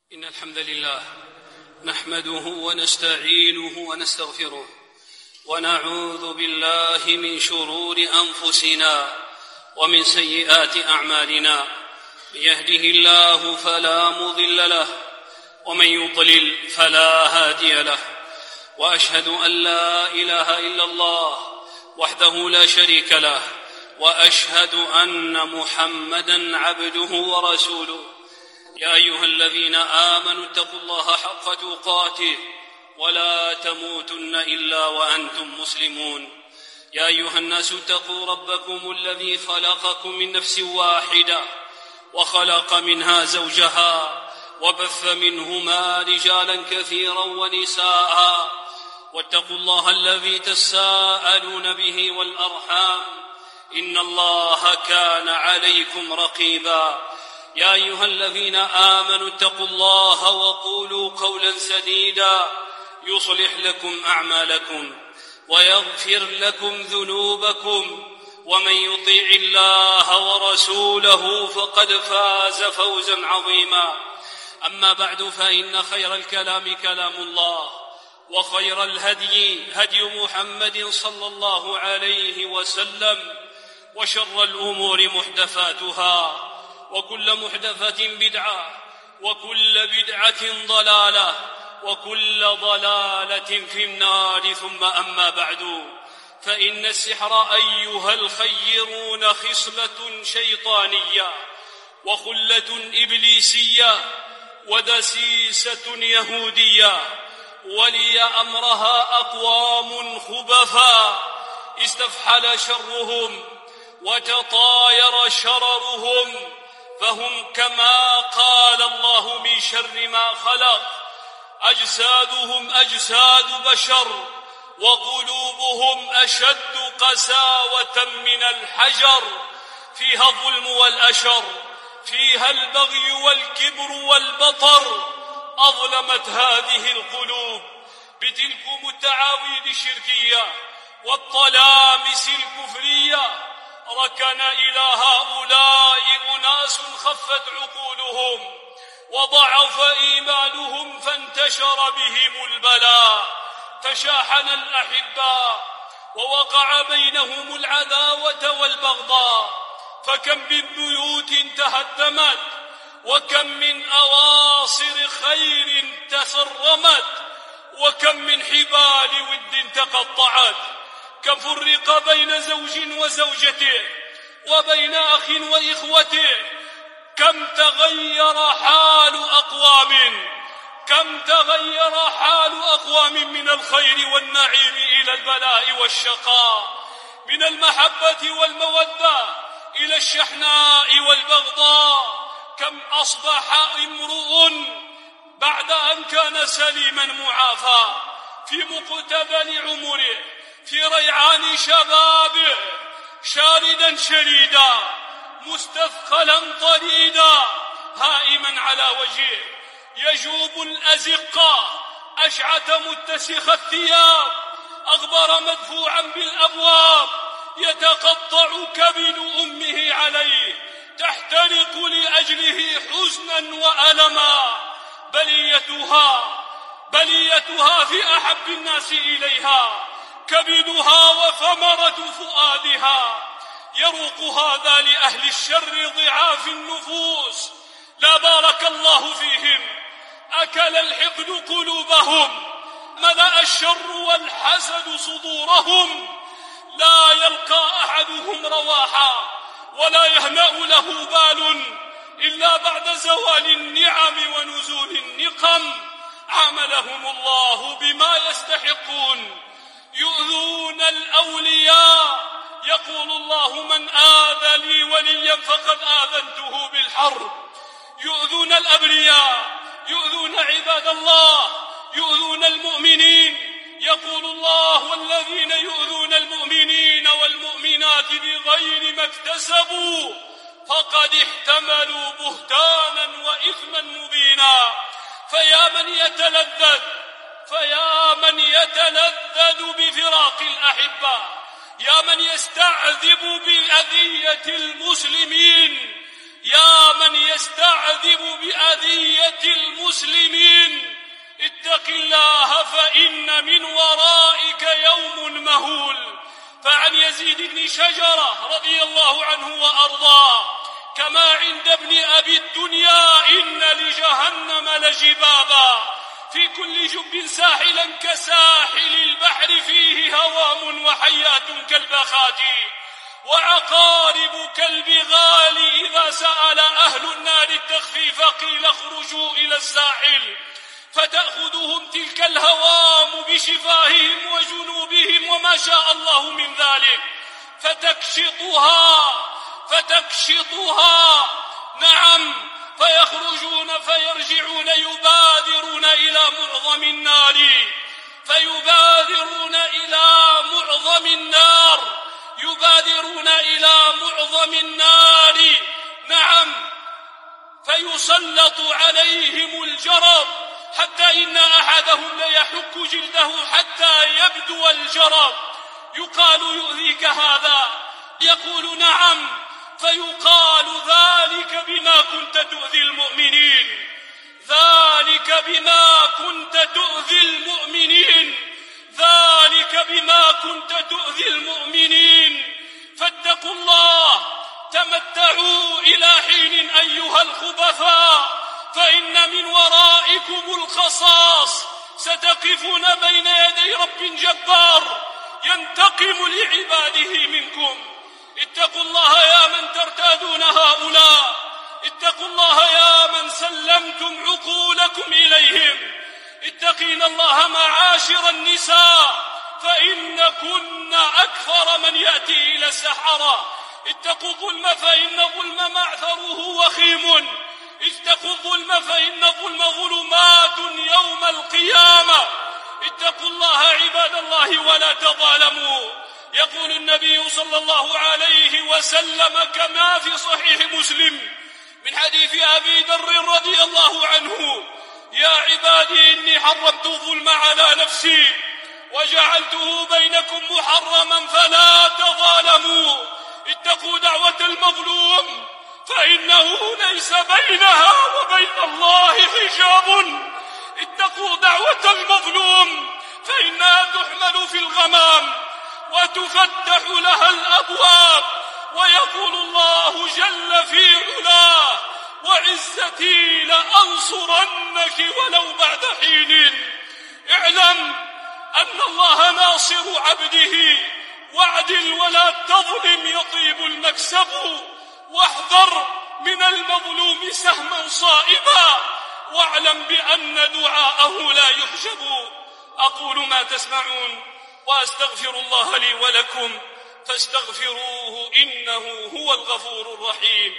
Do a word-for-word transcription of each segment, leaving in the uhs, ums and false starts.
إن الحمد لله نحمده ونستعينه ونستغفره ونعوذ بالله من شرور أنفسنا ومن سيئات أعمالنا. يهده الله فلا مضل له ومن يضلل فلا هادي له، وأشهد أن لا إله إلا الله وحده لا شريك له، وأشهد أن محمدًا عبده ورسوله. يا أيها الذين آمنوا اتقوا الله حق تقاته ولا تموتن إلا وأنتم مسلمون. يا أيها الناس اتقوا ربكم الذي خلقكم من نفس واحدة وخلق منها زوجها وبث منهما رجالا كثيرا ونساء، واتقوا الله الذي تساءلون به والأرحام إن الله كان عليكم رقيبا. يا أيها الذين آمنوا اتقوا الله وقولوا قولا سديدا يصلح لكم أعمالكم ويغفر لكم ذنوبكم، ومن يطيع الله ورسوله فقد فاز فوزا عظيما. أما بعد، فإن خير الكلام كلام الله، وخير الهدي هدي محمد صلى الله عليه وسلم، وشر الأمور محدثاتها، وكل محدثة بدعة، وكل بدعة ضلالة، وكل ضلالة في النار. ثم أما بعد، فإن السحر أيها الخيرون خصلة شيطانية وخلة إبليسية ودسيسة يهودية، ولي أمرها أقوام خبثاء استفحل شرهم وتطاير شررهم، فهم كما قال الله من شر ما خلق أجسادهم أجساد بشر وقلوبهم أشد قساوة من الحجر، فيها الظلم والأشر، فيها البغي والكبر والبطر. أظلمت هذه القلوب بتلكم التعاويذ الشركية والطلامس الكفرية. ركن إلى هؤلاء أناس خفت عقولهم وضعف إيمانهم، فانتشر بهم البلاء، تشاحن الأحباء ووقع بينهم العداوة والبغضاء. فكم من بيوت تهدمت، وكم من أواصر خير تسرمت، وكم من حبال ود تقطعت. كم فرق بين زوج وزوجته وبين أخ وإخوته. كم تغير حال أقوام كم تغير حال أقوام من الخير والنعيم إلى البلاء والشقاء، من المحبة والمودة إلى الشحناء والبغضاء. كم أصبح امرؤ بعد أن كان سليما معافى في مقتبل عمره، في ريعان شبابه، شاردا شريدا مستثقلا طريدا، هائما على وجهه، يجوب الأزقة، أشعث متسخ الثياب، أغبر مدفوعا بالأبواب، يتقطع كبد أمه عليه، تحترق لأجله حزنا وألما. بليتها بليتها في أحب الناس إليها، كبدها وثمرة فؤادها. يروق هذا لأهل الشر ضعاف النفوس، لا بارك الله فيهم. أكل الحقد قلوبهم، ملأ الشر والحسد صدورهم. لا يلقى أحدهم رواحا ولا يهنأ له بال إلا بعد زوال النعم ونزول النقم. عاملهم الله بما يستحقون، يؤذون الأولياء. يقول الله: من آذى لي وليا فقد آذنته بالحرب. يؤذون الأبرياء، يؤذون عباد الله، يؤذون المؤمنين. يقول الله: والذين يؤذون المؤمنين والمؤمنات بغير ما اكتسبوا فقد احتملوا بهتانا وإثما مبينا. فيا من يتلذذ فيا من يتلذذ بفراق الأحبة، يا من يستعذب بأذية المسلمين، يا من يستعذب بأذية المسلمين المسلمين، اتق الله فإن من ورائك يوم مهول. فعن يزيد بن شجرة رضي الله عنه وأرضاه كما عند ابن أبي الدنيا إن لجهنم لجبابا في كل جب ساحلا كساحل البحر فيه هوام وحيات كالبخات وعقارب كالبغال. إذا سأل أهل النار التخفيف قيل اخرجوا إلى الساحل فتأخذهم تلك الهوام بشفاههم وجنوبهم وما شاء الله من ذلك فتكشطها فتكشطها نعم فيخرجون فيرجعون يبادرون إلى معظم النار فيبادرون إلى معظم النار يبادرون إلى معظم النار نعم فيسلط عليهم الجرب حتى إن أحدهم ليحك جلده حتى يبدو الجرب. يقال يؤذيك هذا؟ يقول نعم. فيقال ذلك بما كنت تؤذي المؤمنين ذلك بما كنت تؤذي المؤمنين ذلك بما كنت تؤذي المؤمنين. فاتقوا الله تمتعوا إلى حين أيها الخبثاء فإن من ورائكم القصاص ستقفون بين يدي رب جبار ينتقم لعباده منكم. اتقوا الله يا من ترتادون هؤلاء، اتقوا الله يا من سلمتم عقولكم إليهم، اتقين الله معاشر النساء فإن كن أكثر من يأتي إلى السحرة. اتقوا الظلم فإن الظلم معثره وخيم، اتقوا الظلم فإن الظلم ظلمات يوم القيامة. اتقوا الله عباد الله ولا تظالموا. يقول النبي صلى الله عليه وسلم كما في صحيح مسلم من حديث أبي ذر رضي الله عنه: يا عبادي إني حرمت الظلم على نفسي وجعلته بينكم محرما فلا تظالموا. اتقوا دعوة المظلوم فإنه ليس بينها وبين الله حجاب. اتقوا دعوة المظلوم فإنها تحمل في الغمام وتفتح لها الأبواب، ويقول الله جل في علاه: وعزتي لأنصرنك ولو بعد حين. اعلم أن الله ناصر عبده، واعدل ولا تظلم يطيب المكسب، واحذر من المظلوم سهما صائبا، واعلم بأن دعاءه لا يحجب. أقول ما تسمعون وأستغفر الله لي ولكم فاستغفروه إنه هو الغفور الرحيم.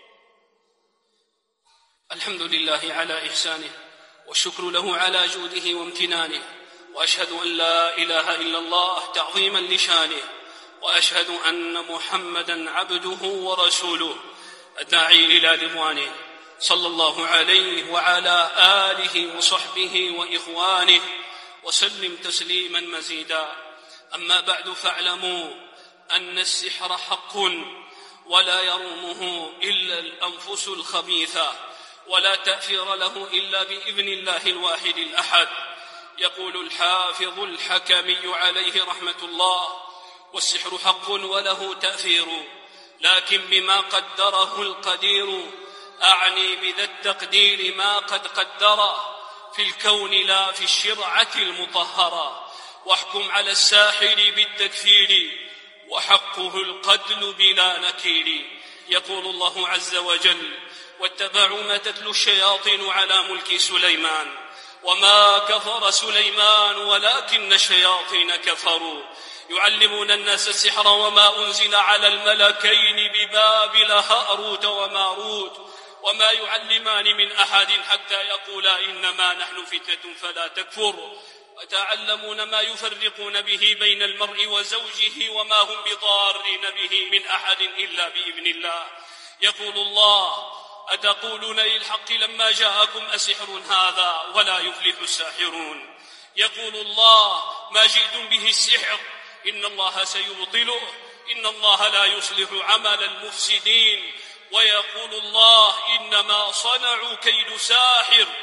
الحمد لله على إحسانه والشكر له على جوده وامتنانه، وأشهد أن لا إله إلا الله تعظيما لشانه، وأشهد أن محمدا عبده ورسوله الداعي إلى رضوانه، صلى الله عليه وعلى آله وصحبه وإخوانه وسلم تسليما مزيدا. أما بعد، فاعلموا أن السحر حق ولا يرومه إلا الأنفس الخبيثة، ولا تأثير له إلا بإذن الله الواحد الأحد. يقول الحافظ الحكمي عليه رحمة الله: والسحر حق وله تأثير، لكن بما قدره القدير. أعني بذا التقدير ما قد قدر في الكون لا في الشرعة المطهرة. واحكم على الساحر بالتكفير، وحقه القتل بلا نكير. يقول الله عز وجل: واتبعوا ما تتلو الشياطين على ملك سليمان وما كفر سليمان ولكن الشياطين كفروا يعلمون الناس السحر وما أنزل على الملكين ببابل هاروت وماروت وما يعلمان من أحد حتى يقولا إنما نحن فتنة فلا تكفر، وتعلمون ما يفرقون به بين المرء وزوجه وما هم بضارين به من أحد إلا بإذن الله. يقول الله: أتقولون للحق لما جاءكم أسحر هذا ولا يفلح الساحرون. يقول الله: ما جئتم به السحر إن الله سيبطله، إن الله لا يصلح عمل المفسدين. ويقول الله: إنما صنعوا كيد ساحر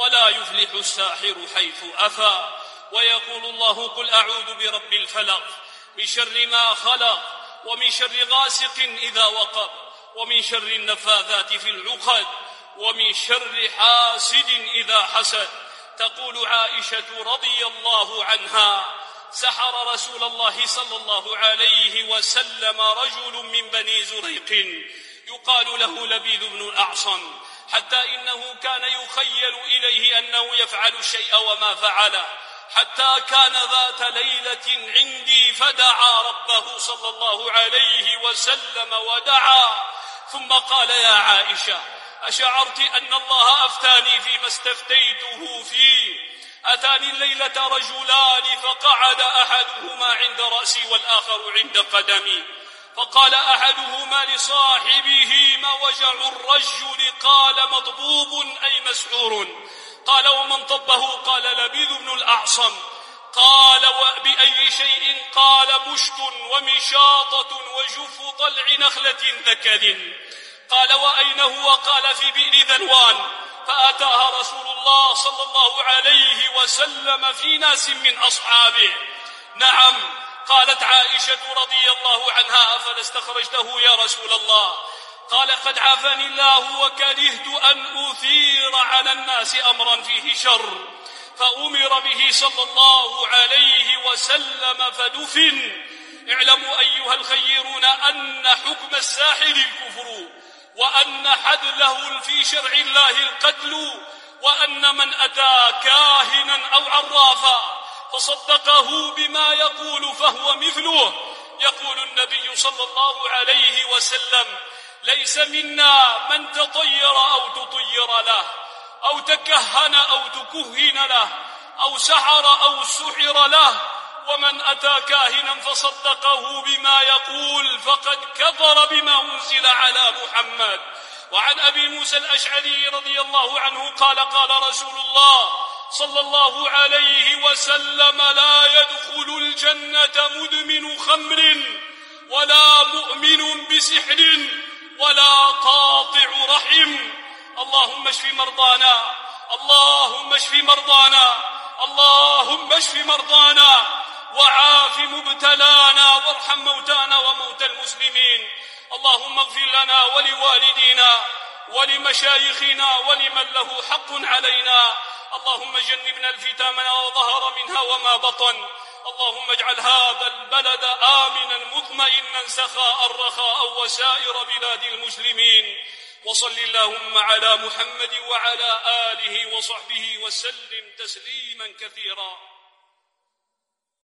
ولا يفلح الساحر حيث أفى. ويقول الله: قل أعوذ برب الفلق من شر ما خلق ومن شر غاسق إذا وقب ومن شر النفاثات في العقد ومن شر حاسد إذا حسد. تقول عائشة رضي الله عنها: سحر رسول الله صلى الله عليه وسلم رجل من بني زريق يقال له لبيد بن الأعصم، حتى إنه كان يخيل إليه أنه يفعل الشيء وما فعله، حتى كان ذات ليلة عندي فدعا ربه صلى الله عليه وسلم ودعا، ثم قال: يا عائشة، أشعرت أن الله أفتاني فيما استفتيته فيه؟ أتاني الليلة رجلان فقعد أحدهما عند رأسي والآخر عند قدمي، فقال أحدهما لصاحبه: ما وجع الرجل؟ قال: مطبوب أي مسحور. قال: ومن طبه؟ قال: لبيد بن الأعصم. قال: وبأي شيء؟ قال: مشت ومشاطة وجف طلع نخلة ذكد. قال: وأين هو؟ قال: في بئر ذنوان. فأتاها رسول الله صلى الله عليه وسلم في ناس من أصحابه. نعم. قالت عائشة رضي الله عنها: أفلا استخرجته يا رسول الله؟ قال: قد عافاني الله وكرهت أن أثير على الناس أمرا فيه شر، فأمر به صلى الله عليه وسلم فدفن. اعلموا أيها الخيرون أن حكم الساحر الكفر، وأن حدله في شرع الله القتل، وأن من أتى كاهنا أو عرافا فصدقه بما يقول فهو مثله. يقول النبي صلى الله عليه وسلم: ليس منا من تطير أو تطير له أو تكهن أو تكهن له أو سحر أو سحر له، ومن أتى كاهنا فصدقه بما يقول فقد كفر بما أنزل على محمد. وعن أبي موسى الأشعري رضي الله عنه قال: قال رسول الله صلى الله عليه وسلم: لا يدخل الجنة مدمن خمر ولا مؤمن بسحر ولا قاطع رحم. اللهم اشف مرضانا، اللهم اشف مرضانا، اللهم اشف مرضانا، وعاف مبتلانا، وارحم موتانا وموتى المسلمين. اللهم اغفر لنا ولوالدينا ولمشايخنا ولمن له حق علينا. اللهم جنبنا الفتن ما ظهر منها وما بطن. اللهم اجعل هذا البلد آمنا مطمئنا سخاء رخاء وسائر بلاد المسلمين. وصل اللهم على محمد وعلى آله وصحبه وسلم تسليما كثيرا.